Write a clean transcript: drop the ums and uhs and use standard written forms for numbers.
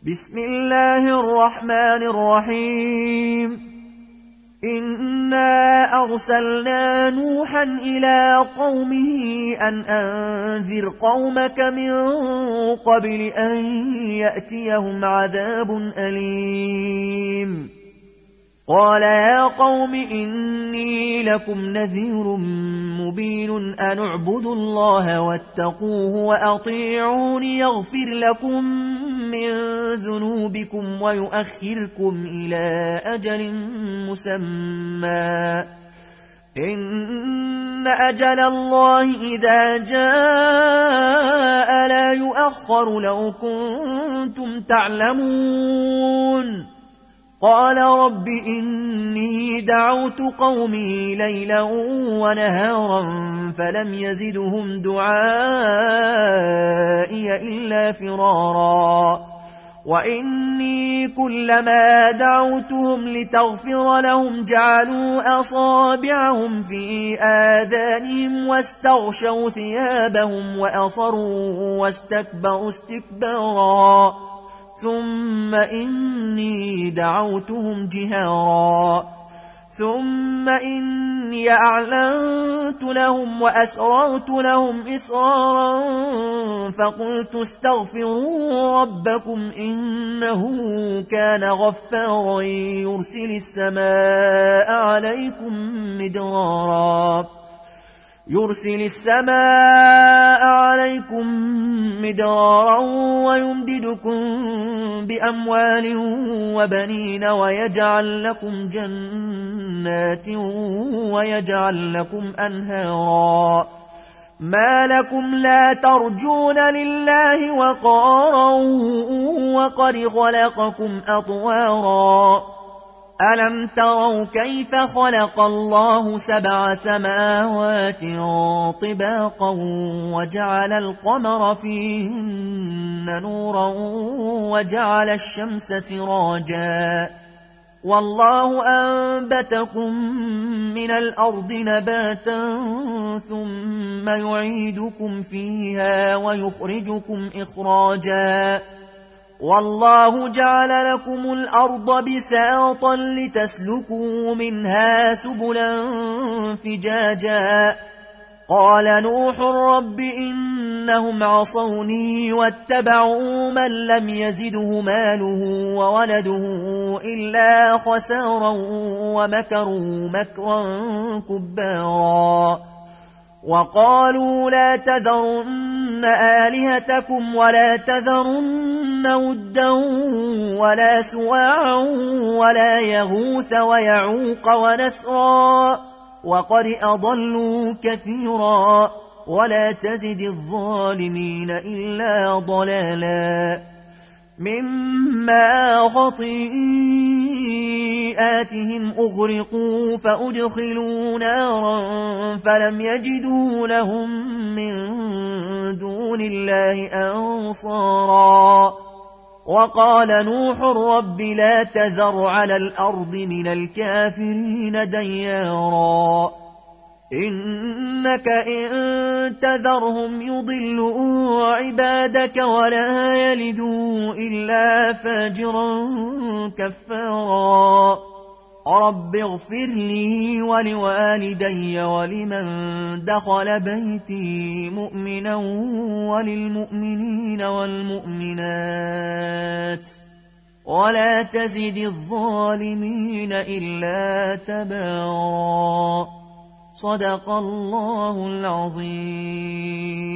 بسم الله الرحمن الرحيم. إنا أرسلنا نوحا إلى قومه أن أنذر قومك من قبل أن يأتيهم عذاب أليم. قال يا قوم إني لكم نذير مبين أن اعبدوا الله واتقوه وأطيعون يغفر لكم من ذنوبكم ويؤخركم إلى أجل مسمى إن أجل الله إذا جاء لا يؤخر لو كنتم تعلمون. قال رب إني دعوت قومي ليلا ونهارا فلم يزدهم دعائي إلا فرارا وإني كلما دعوتهم لتغفر لهم جعلوا أصابعهم في آذانهم واستغشوا ثيابهم وأصروا واستكبروا استكبارا ثم إني دعوتهم جهارا ثم إني أعلنت لهم وأسررت لهم إسرارا فقلت استغفروا ربكم إنه كان غفارا يرسل السماء عليكم مدرارا ويمددكم بأموال وبنين ويجعل لكم جنات ويجعل لكم أنهارا. ما لكم لا ترجون لله وقارا وقد خلقكم أطوارا. ألم تروا كيف خلق الله 7 سماوات طباقا وجعل القمر فيهن نورا وجعل الشمس سراجا والله أنبتكم من الأرض نباتا ثم يعيدكم فيها ويخرجكم إخراجا والله جعل لكم الأرض بساطا لتسلكوا منها سبلا فجاجا. قال نوح رب إنهم عصوني واتبعوا من لم يزده ماله وولده إلا خسارا ومكروا مكرا كبارا. وقالوا لا تذرن آلهتكم ولا تذرن ودا ولا سواعا ولا يغوث ويعوق ونسرا وقد أضلوا كثيرا ولا تزد الظالمين إلا ضلالا. مما خطيئاتهم أغرقوا فأدخلوا نارا فلم يجدوا لهم من دون الله أنصارا. وقال نوح رب لا تذر على الأرض من الكافرين ديارا إنك إن تذرهم يضلوا عبادك ولا يلدوا إلا فاجرا كفارا. رب اغفر لي ولوالدي ولمن دخل بيتي مؤمنا وللمؤمنين والمؤمنات ولا تزد الظالمين إلا تبارا. صدق الله العظيم.